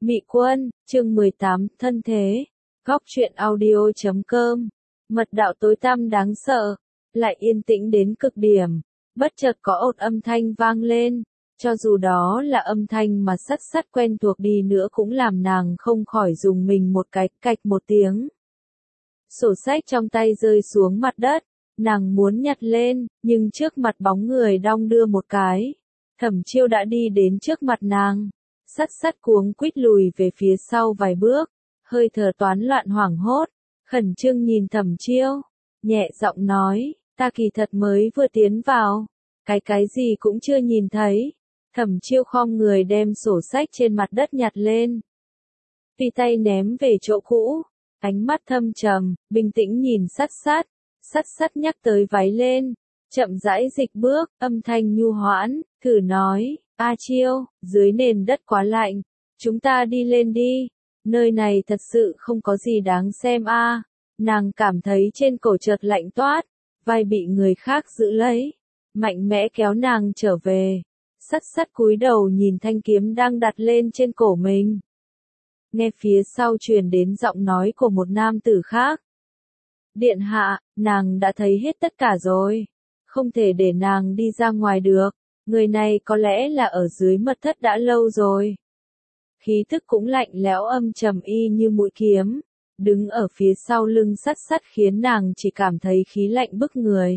Mị Quân, chương 18, thân thế. Góc truyện audio.com. Mật đạo tối tăm đáng sợ, lại yên tĩnh đến cực điểm. Bất chợt có ột âm thanh vang lên, cho dù đó là âm thanh mà sắt quen thuộc đi nữa cũng làm nàng không khỏi dùng mình một cái, cạch một tiếng. Sổ sách trong tay rơi xuống mặt đất, nàng muốn nhặt lên, nhưng trước mặt bóng người đong đưa một cái. Thẩm Chiêu đã đi đến trước mặt nàng. Sắt cuống quýt lùi về phía sau vài bước, hơi thở toán loạn hoảng hốt, khẩn trương nhìn Thẩm Chiêu, nhẹ giọng nói, ta kỳ thật mới vừa tiến vào, cái gì cũng chưa nhìn thấy. Thẩm Chiêu khom người đem sổ sách trên mặt đất nhặt lên, tùy tay ném về chỗ cũ, ánh mắt thâm trầm, bình tĩnh nhìn sắt nhắc tới váy lên, chậm rãi dịch bước, âm thanh nhu hoãn, thử nói. A Chiêu, dưới nền đất quá lạnh, chúng ta đi lên đi, nơi này thật sự không có gì đáng xem a. Nàng cảm thấy trên cổ chợt lạnh toát, vai bị người khác giữ lấy, mạnh mẽ kéo nàng trở về. Sắt cúi đầu nhìn thanh kiếm đang đặt lên trên cổ mình. Nghe phía sau truyền đến giọng nói của một nam tử khác. Điện hạ, nàng đã thấy hết tất cả rồi, không thể để nàng đi ra ngoài được. Người này có lẽ là ở dưới mật thất đã lâu rồi. Khí thức cũng lạnh lẽo âm trầm y như mũi kiếm, đứng ở phía sau lưng sắt khiến nàng chỉ cảm thấy khí lạnh bức người.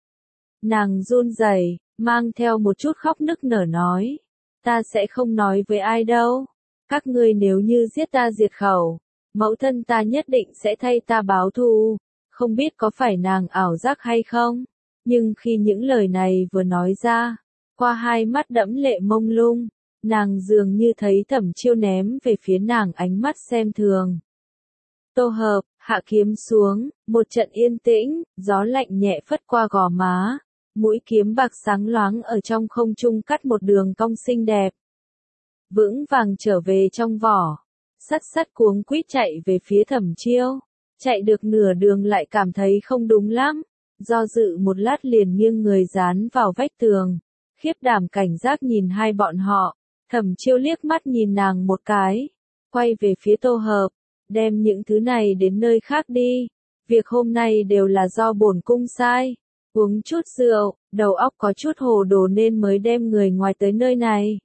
Nàng run rẩy, mang theo một chút khóc nức nở nói, ta sẽ không nói với ai đâu. Các ngươi nếu như giết ta diệt khẩu, mẫu thân ta nhất định sẽ thay ta báo thù. Không biết có phải nàng ảo giác hay không, nhưng khi những lời này vừa nói ra, qua hai mắt đẫm lệ mông lung, nàng dường như thấy Thẩm Chiêu ném về phía nàng ánh mắt xem thường. Tô Hợp, hạ kiếm xuống, một trận yên tĩnh, gió lạnh nhẹ phất qua gò má, mũi kiếm bạc sáng loáng ở trong không trung cắt một đường cong xinh đẹp. Vững vàng trở về trong vỏ, sắt cuống quýt chạy về phía Thẩm Chiêu, chạy được nửa đường lại cảm thấy không đúng lắm, do dự một lát liền nghiêng người dán vào vách tường. Khiếp đảm cảnh giác nhìn hai bọn họ, Thẩm Chiêu liếc mắt nhìn nàng một cái, quay về phía Tô Hợp, đem những thứ này đến nơi khác đi, việc hôm nay đều là do bổn cung sai, uống chút rượu, đầu óc có chút hồ đồ nên mới đem người ngoài tới nơi này.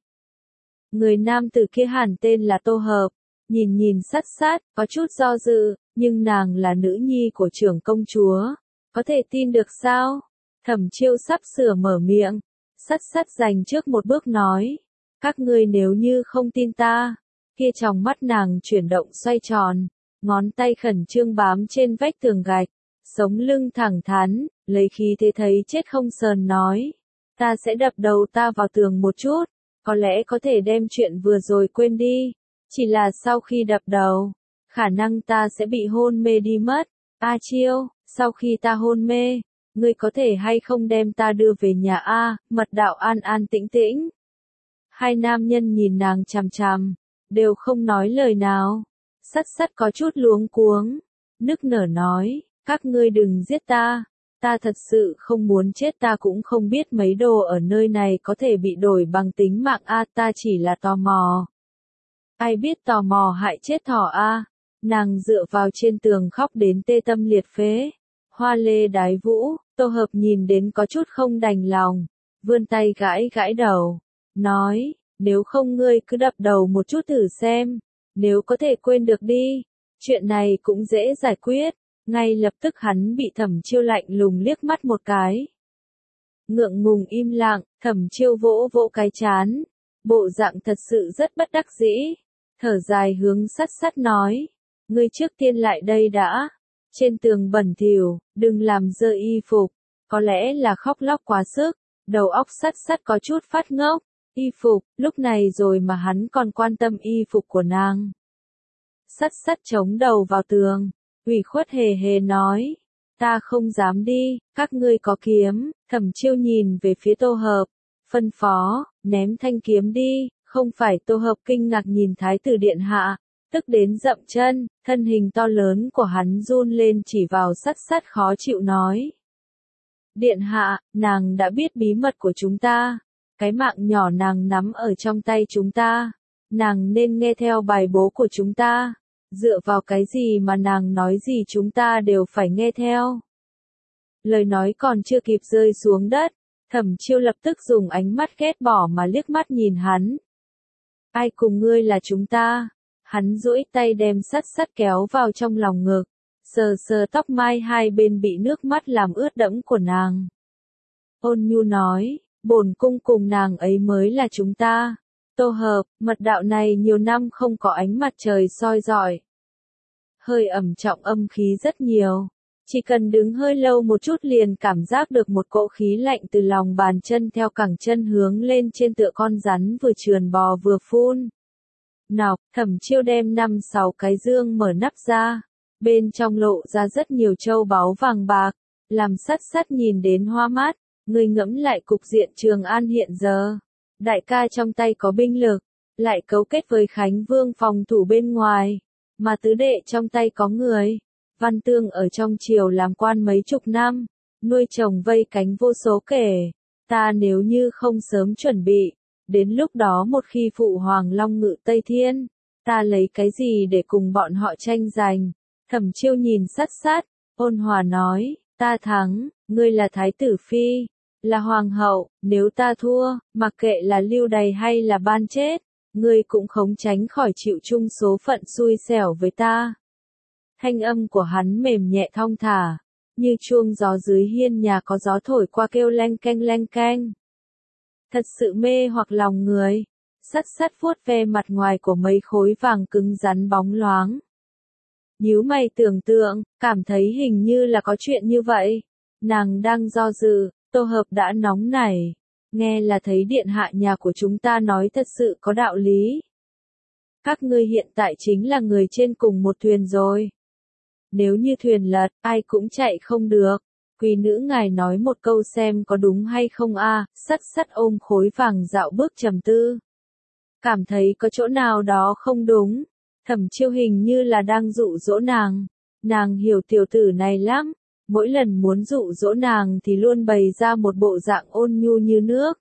Người nam tử kia hẳn tên là Tô Hợp, nhìn sắt, có chút do dự, nhưng nàng là nữ nhi của trưởng công chúa, có thể tin được sao? Thẩm Chiêu sắp sửa mở miệng. Sắt dành trước một bước nói, các ngươi nếu như không tin ta, kia trong mắt nàng chuyển động xoay tròn, ngón tay khẩn trương bám trên vách tường gạch, sống lưng thẳng thắn, lấy khí thế thấy chết không sờn nói, ta sẽ đập đầu ta vào tường một chút, có lẽ có thể đem chuyện vừa rồi quên đi, chỉ là sau khi đập đầu, khả năng ta sẽ bị hôn mê đi mất. A Chiêu, sau khi ta hôn mê, ngươi có thể hay không đem ta đưa về nhà a? Mật đạo an an tĩnh tĩnh. Hai nam nhân nhìn nàng chằm chằm, đều không nói lời nào. Sắt có chút luống cuống, nức nở nói, các ngươi đừng giết ta, ta thật sự không muốn chết, ta cũng không biết mấy đồ ở nơi này có thể bị đổi bằng tính mạng a, ta chỉ là tò mò. Ai biết tò mò hại chết thỏ a? Nàng dựa vào trên tường khóc đến tê tâm liệt phế. Hoa lê đái vũ, Tô Hợp nhìn đến có chút không đành lòng, vươn tay gãi đầu, nói, nếu không ngươi cứ đập đầu một chút thử xem, nếu có thể quên được đi, chuyện này cũng dễ giải quyết. Ngay lập tức hắn bị Thẩm Chiêu lạnh lùng liếc mắt một cái. Ngượng ngùng im lặng, Thẩm Chiêu vỗ cái trán, bộ dạng thật sự rất bất đắc dĩ, thở dài hướng sắt nói, ngươi trước tiên lại đây đã. Trên tường bẩn thỉu, đừng làm dơ y phục, có lẽ là khóc lóc quá sức, đầu óc sắt có chút phát ngốc, y phục, lúc này rồi mà hắn còn quan tâm y phục của nàng. Sắt chống đầu vào tường, ủy khuất hề nói, ta không dám đi, các ngươi có kiếm. Thẩm Chiêu nhìn về phía Tô Hợp, phân phó, ném thanh kiếm đi, không phải. Tô Hợp kinh ngạc nhìn Thái tử điện hạ, tức đến dậm chân, thân hình to lớn của hắn run lên chỉ vào sắt khó chịu nói. Điện hạ, nàng đã biết bí mật của chúng ta, cái mạng nhỏ nàng nắm ở trong tay chúng ta, nàng nên nghe theo bài bố của chúng ta. Dựa vào cái gì mà nàng nói gì chúng ta đều phải nghe theo. Lời nói còn chưa kịp rơi xuống đất, Thẩm Chiêu lập tức dùng ánh mắt ghét bỏ mà liếc mắt nhìn hắn. Ai cùng ngươi là chúng ta? Hắn duỗi tay đem Sắt Sắt kéo vào trong lòng ngực, sờ sờ tóc mai hai bên bị nước mắt làm ướt đẫm của nàng. Ôn nhu nói, bổn cung cùng nàng ấy mới là chúng ta. Tô Hợp, mật đạo này nhiều năm không có ánh mặt trời soi rọi. Hơi ẩm trọng âm khí rất nhiều. Chỉ cần đứng hơi lâu một chút liền cảm giác được một cỗ khí lạnh từ lòng bàn chân theo cẳng chân hướng lên trên tựa con rắn vừa trườn bò vừa phun. Nọc, Thẩm Chiêu đem 5-6 cái dương mở nắp ra. Bên trong lộ ra rất nhiều châu báu vàng bạc, làm Sắt Sắt nhìn đến hoa mắt. Người ngẫm lại cục diện Trường An hiện giờ. Đại ca trong tay có binh lực, lại cấu kết với Khánh Vương phòng thủ bên ngoài, mà tứ đệ trong tay có người. Văn Tương ở trong triều làm quan mấy chục năm, nuôi chồng vây cánh vô số kể. Ta nếu như không sớm chuẩn bị, đến lúc đó một khi phụ hoàng long ngự Tây Thiên, ta lấy cái gì để cùng bọn họ tranh giành? Thẩm Chiêu nhìn Sắt Sắt, ôn hòa nói, ta thắng, ngươi là thái tử phi, là hoàng hậu, nếu ta thua, mặc kệ là lưu đày hay là ban chết, ngươi cũng không tránh khỏi chịu chung số phận xui xẻo với ta. Thanh âm của hắn mềm nhẹ thong thả, như chuông gió dưới hiên nhà có gió thổi qua kêu leng keng leng keng. Thật sự mê hoặc lòng người. Sắt Sắt vuốt ve mặt ngoài của mấy khối vàng cứng rắn bóng loáng. Nhíu mày tưởng tượng, cảm thấy hình như là có chuyện như vậy. Nàng đang do dự, Tô Hợp đã nóng nảy. Nghe là thấy điện hạ nhà của chúng ta nói thật sự có đạo lý. Các ngươi hiện tại chính là người trên cùng một thuyền rồi. Nếu như thuyền lật, ai cũng chạy không được. Quý nữ ngài nói một câu xem có đúng hay không a. Sắt Sắt ôm khối vàng dạo bước trầm tư. Cảm thấy có chỗ nào đó không đúng. Thẩm Chiêu hình như là đang dụ dỗ nàng. Nàng hiểu tiểu tử này lắm. Mỗi lần muốn dụ dỗ nàng thì luôn bày ra một bộ dạng ôn nhu như nước.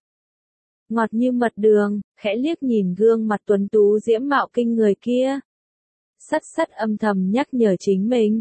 Ngọt như mật đường, khẽ liếc nhìn gương mặt tuấn tú diễm mạo kinh người kia. Sắt Sắt âm thầm nhắc nhở chính mình.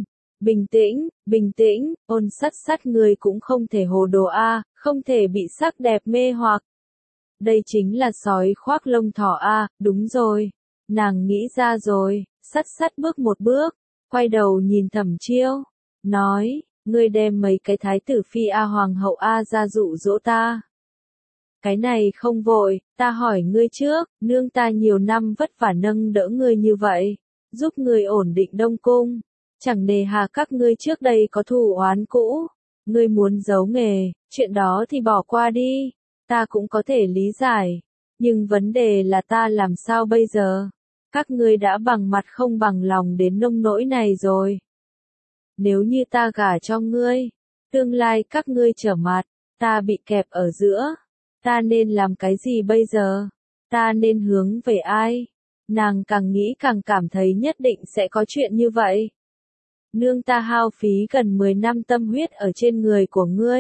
Bình tĩnh, ôn Sắt Sắt người cũng không thể hồ đồ a, không thể bị sắc đẹp mê hoặc. Đây chính là sói khoác lông thỏ a, đúng rồi. Nàng nghĩ ra rồi, Sắt Sắt bước một bước, quay đầu nhìn Thẩm Chiêu, nói, ngươi đem mấy cái thái tử phi a hoàng hậu a ra dụ dỗ ta. Cái này không vội, ta hỏi ngươi trước, nương ta nhiều năm vất vả nâng đỡ ngươi như vậy, giúp ngươi ổn định Đông Cung, chẳng nề hà các ngươi trước đây có thù oán cũ, ngươi muốn giấu nghề, chuyện đó thì bỏ qua đi, ta cũng có thể lý giải, nhưng vấn đề là ta làm sao bây giờ? Các ngươi đã bằng mặt không bằng lòng đến nông nỗi này rồi. Nếu như ta gả cho ngươi, tương lai các ngươi trở mặt, ta bị kẹp ở giữa, ta nên làm cái gì bây giờ? Ta nên hướng về ai? Nàng càng nghĩ càng cảm thấy nhất định sẽ có chuyện như vậy. Nương ta hao phí gần 10 năm tâm huyết ở trên người của ngươi.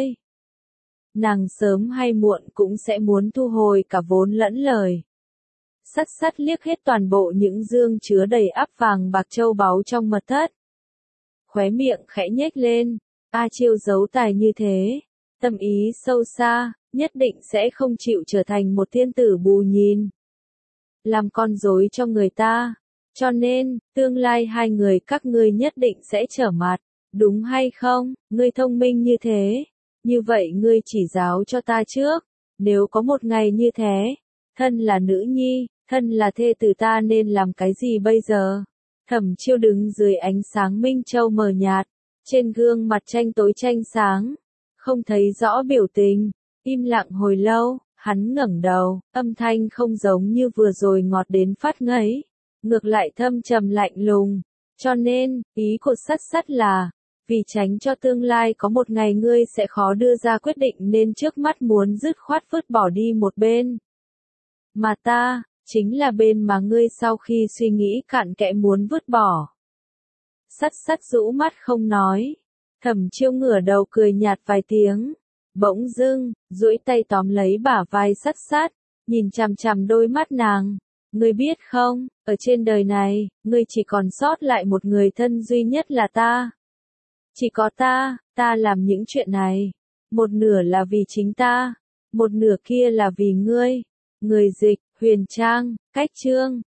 Nàng sớm hay muộn cũng sẽ muốn thu hồi cả vốn lẫn lời. Sắt Sắt liếc hết toàn bộ những dương chứa đầy ắp vàng bạc châu báu trong mật thất. Khóe miệng khẽ nhếch lên, A Chiêu giấu tài như thế, tâm ý sâu xa, nhất định sẽ không chịu trở thành một thiên tử bù nhìn. Làm con rối cho người ta, cho nên, tương lai hai người các ngươi nhất định sẽ trở mặt, đúng hay không? Ngươi thông minh như thế, như vậy ngươi chỉ giáo cho ta trước, nếu có một ngày như thế, thân là nữ nhi, thân là thê tử ta nên làm cái gì bây giờ? Thẩm Chiêu đứng dưới ánh sáng minh châu mờ nhạt, trên gương mặt tranh tối tranh sáng, không thấy rõ biểu tình, im lặng hồi lâu, hắn ngẩng đầu, âm thanh không giống như vừa rồi ngọt đến phát ngấy, ngược lại thâm trầm lạnh lùng, cho nên, ý của Sắt Sắt là, vì tránh cho tương lai có một ngày ngươi sẽ khó đưa ra quyết định nên trước mắt muốn dứt khoát vứt bỏ đi một bên. Mà ta, chính là bên mà ngươi sau khi suy nghĩ cặn kẽ muốn vứt bỏ. Sắt Sắt rũ mắt không nói. Thẩm Chiêu ngửa đầu cười nhạt vài tiếng. Bỗng dưng, duỗi tay tóm lấy bả vai Sắt Sắt, nhìn chằm chằm đôi mắt nàng. Ngươi biết không, ở trên đời này, ngươi chỉ còn sót lại một người thân duy nhất là ta. Chỉ có ta làm những chuyện này. Một nửa là vì chính ta, một nửa kia là vì ngươi. Người dịch, Huyền Trang, cách chương.